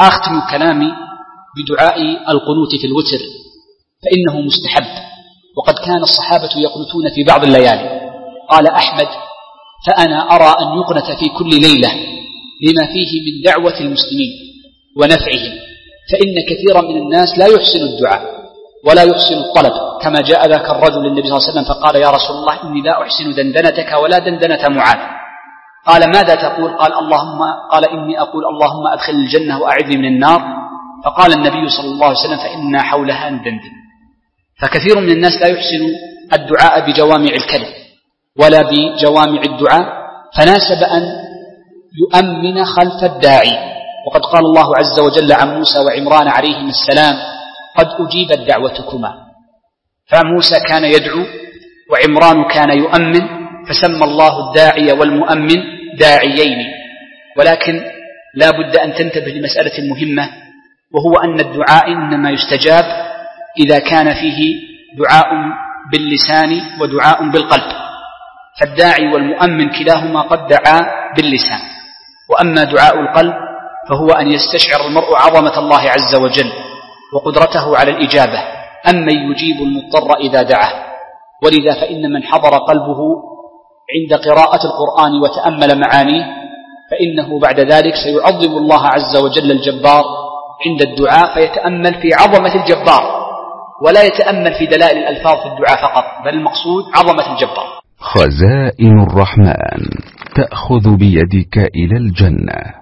أختم كلامي بدعاء القنوت في الوتر، فإنه مستحب، وقد كان الصحابة يقنتون في بعض الليالي. قال أحمد: فأنا أرى أن يقنت في كل ليلة لما فيه من دعوة المسلمين ونفعهم، فإن كثيرا من الناس لا يحسن الدعاء ولا يحسن الطلب، كما جاء ذاك الرجل للنبي صلى الله عليه وسلم فقال: يا رسول الله، إني لا أحسن دندنتك ولا دندنة معاذ. قال: ماذا تقول؟ قال: إني أقول اللهم أدخل الجنة وأعذني من النار. فقال النبي صلى الله عليه وسلم: فإنا حولها ندندن. فكثير من الناس لا يحسن الدعاء بجوامع الكلم ولا بجوامع الدعاء، فناسب أن يؤمن خلف الداعي. وقد قال الله عز وجل عن موسى وعمران عليهما السلام: قد أجيبت دعوتكما. فموسى كان يدعو وعمران كان يؤمن، فسمى الله الداعي والمؤمن داعيين. ولكن لا بد أن تنتبه لمسألة مهمة، وهو أن الدعاء إنما يستجاب إذا كان فيه دعاء باللسان ودعاء بالقلب، فالداعي والمؤمن كلاهما قد دعا باللسان. وأما دعاء القلب فهو أن يستشعر المرء عظمة الله عز وجل وقدرته على الإجابة، أمن يجيب المضطر إذا دعاه. ولذا فإن من حضر قلبه عند قراءة القرآن وتأمل معانيه، فإنه بعد ذلك سيعظم الله عز وجل الجبار عند الدعاء، فيتأمل في عظمة الجبار ولا يتأمل في دلائل الألفاظ في الدعاء فقط، بل المقصود عظمة الجبار. خزائن الرحمن تأخذ بيدك إلى الجنة.